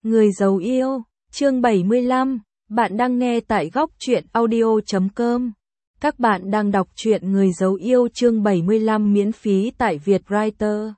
Người giàu yêu, chương 75, bạn đang nghe tại góc truyện audio.com. Các bạn đang đọc truyện Người giàu yêu chương 75 miễn phí tại Vietwriter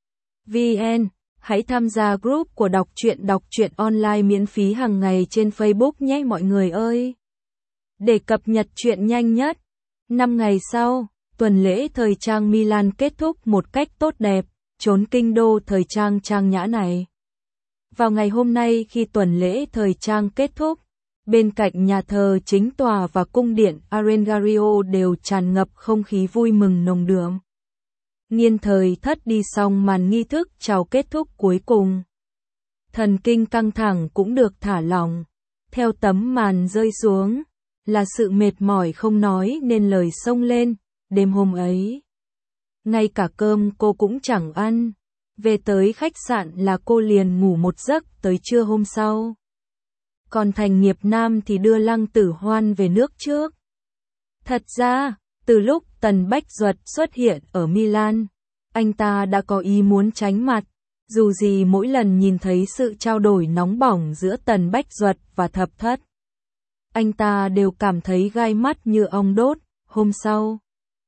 VN. Hãy tham gia group của đọc truyện online miễn phí hàng ngày trên Facebook nhé mọi người ơi. Để cập nhật truyện nhanh nhất. 5 ngày sau, tuần lễ thời trang Milan kết thúc một cách tốt đẹp, trốn kinh đô thời trang trang nhã này. Vào ngày hôm nay khi tuần lễ thời trang kết thúc, bên cạnh nhà thờ chính tòa và cung điện Arengario đều tràn ngập không khí vui mừng nồng đượm. Nghiên thời thất đi xong màn nghi thức chào kết thúc cuối cùng. Thần kinh căng thẳng cũng được thả lỏng. Theo tấm màn rơi xuống, là sự mệt mỏi không nói nên lời xông lên, đêm hôm ấy. Ngay cả cơm cô cũng chẳng ăn. Về tới khách sạn là cô liền ngủ một giấc tới trưa hôm sau. Còn Thành Nghiệp Nam thì đưa Lăng Tử Hoan về nước trước. Thật ra, từ lúc Tần Bách Duật xuất hiện ở Milan, anh ta đã có ý muốn tránh mặt. Dù gì mỗi lần nhìn thấy sự trao đổi nóng bỏng giữa Tần Bách Duật và Thập Thất, anh ta đều cảm thấy gai mắt như ong đốt. Hôm sau,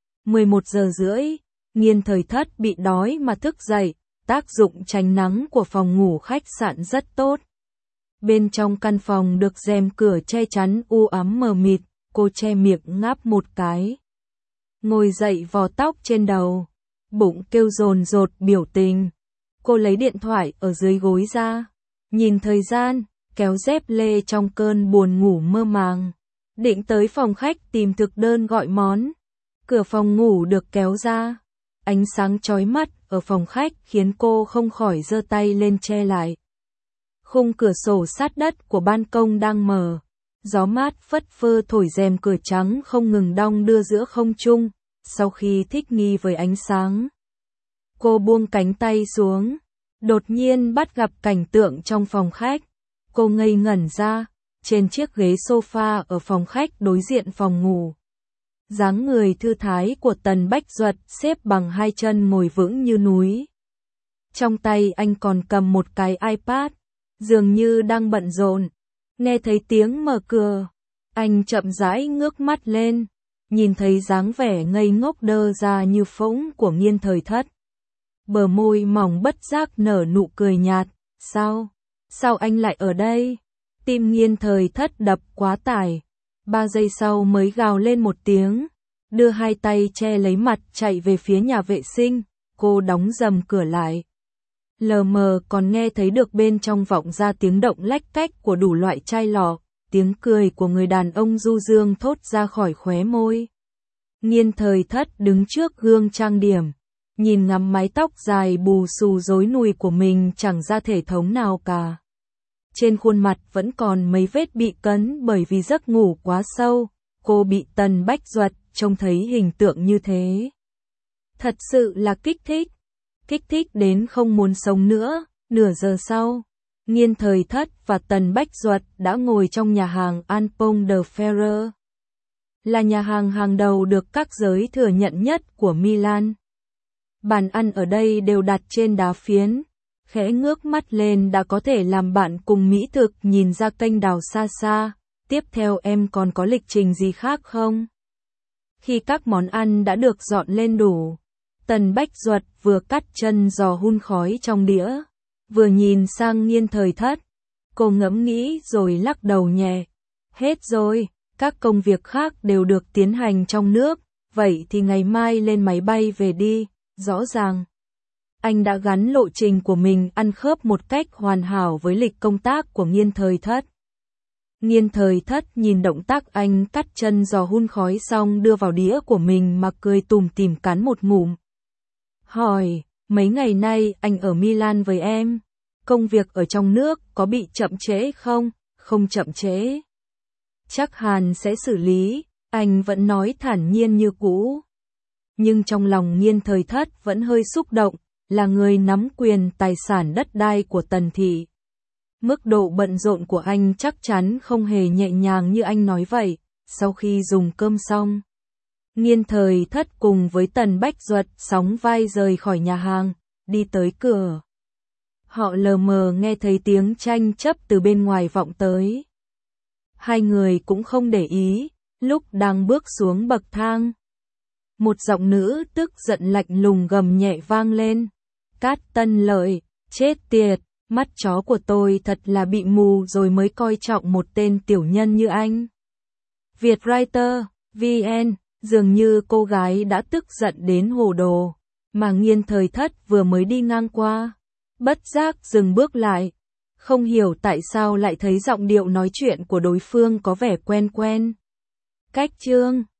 11 giờ rưỡi, Nghiên thời thất bị đói mà thức dậy. Tác dụng tránh nắng của phòng ngủ khách sạn rất tốt. Bên trong căn phòng được rèm cửa che chắn u ám mờ mịt, cô che miệng ngáp một cái. Ngồi dậy vò tóc trên đầu, bụng kêu dồn dột biểu tình. Cô lấy điện thoại ở dưới gối ra, nhìn thời gian, kéo dép lê trong cơn buồn ngủ mơ màng. Định tới phòng khách tìm thực đơn gọi món. Cửa phòng ngủ được kéo ra. Ánh sáng chói mắt ở phòng khách khiến cô không khỏi giơ tay lên che lại. Khung cửa sổ sát đất của ban công đang mở. Gió mát phất phơ thổi rèm cửa trắng không ngừng đong đưa giữa không trung. Sau khi thích nghi với ánh sáng, cô buông cánh tay xuống. Đột nhiên bắt gặp cảnh tượng trong phòng khách. Cô ngây ngẩn ra, trên chiếc ghế sofa ở phòng khách đối diện phòng ngủ. Dáng người thư thái của Tần Bách Duật xếp bằng hai chân ngồi vững như núi. Trong tay anh còn cầm một cái iPad, dường như đang bận rộn. Nghe thấy tiếng mở cửa, anh chậm rãi ngước mắt lên, nhìn thấy dáng vẻ ngây ngốc đơ ra như phỗng của Nghiên thời thất. Bờ môi mỏng bất giác nở nụ cười nhạt. Sao anh lại ở đây? Tim Nghiên thời thất đập quá tải. 3 giây sau mới gào lên một tiếng, đưa hai tay che lấy mặt chạy về phía nhà vệ sinh. Cô đóng rầm cửa lại. Lờ mờ còn nghe thấy được bên trong vọng ra tiếng động lách cách của đủ loại chai lọ, tiếng cười của người đàn ông du dương thốt ra khỏi khóe môi. Nghiên thời thất đứng trước gương trang điểm, nhìn ngắm mái tóc dài bù xù rối nùi của mình chẳng ra thể thống nào cả. Trên khuôn mặt vẫn còn mấy vết bị cấn bởi vì giấc ngủ quá sâu, cô bị Tần Bách Duật trông thấy hình tượng như thế. Thật sự là kích thích đến không muốn sống nữa. Nửa giờ sau, Nghiên thời thất và Tần Bách Duật đã ngồi trong nhà hàng Alpone de Ferrer. Là nhà hàng hàng đầu được các giới thừa nhận nhất của Milan. Bàn ăn ở đây đều đặt trên đá phiến. Khẽ ngước mắt lên đã có thể làm bạn cùng mỹ thực nhìn ra kênh đào xa xa. Tiếp theo em còn có lịch trình gì khác không? Khi các món ăn đã được dọn lên đủ, Tần Bách Duật vừa cắt chân giò hun khói trong đĩa, vừa nhìn sang Nghiên thời thất. Cô ngẫm nghĩ rồi lắc đầu nhẹ. Hết rồi, các công việc khác đều được tiến hành trong nước, vậy thì ngày mai lên máy bay về đi. Rõ ràng, anh đã gắn lộ trình của mình ăn khớp một cách hoàn hảo với lịch công tác của Nghiên thời thất. Nghiên thời thất nhìn động tác anh cắt chân giò hun khói xong đưa vào đĩa của mình mà cười tủm tỉm cắn một ngụm. Hỏi, mấy ngày nay anh ở Milan với em, công việc ở trong nước có bị chậm trễ không? Không chậm trễ. Chắc Hàn sẽ xử lý, anh vẫn nói thản nhiên như cũ. Nhưng trong lòng Nghiên thời thất vẫn hơi xúc động, là người nắm quyền tài sản đất đai của Tần thị. Mức độ bận rộn của anh chắc chắn không hề nhẹ nhàng như anh nói vậy. Sau khi dùng cơm xong, Nghiên thời thất cùng với Tần Bách Duật sóng vai rời khỏi nhà hàng, đi tới cửa. Họ lờ mờ nghe thấy tiếng tranh chấp từ bên ngoài vọng tới. Hai người cũng không để ý, lúc đang bước xuống bậc thang. Một giọng nữ tức giận lạnh lùng gầm nhẹ vang lên. Cát Tân Lợi, chết tiệt, mắt chó của tôi thật là bị mù rồi mới coi trọng một tên tiểu nhân như anh. Vietwriter, VN, dường như cô gái đã tức giận đến hồ đồ, mà Nghiên Thời Thất vừa mới đi ngang qua. Bất giác dừng bước lại, không hiểu tại sao lại thấy giọng điệu nói chuyện của đối phương có vẻ quen quen. Cách chương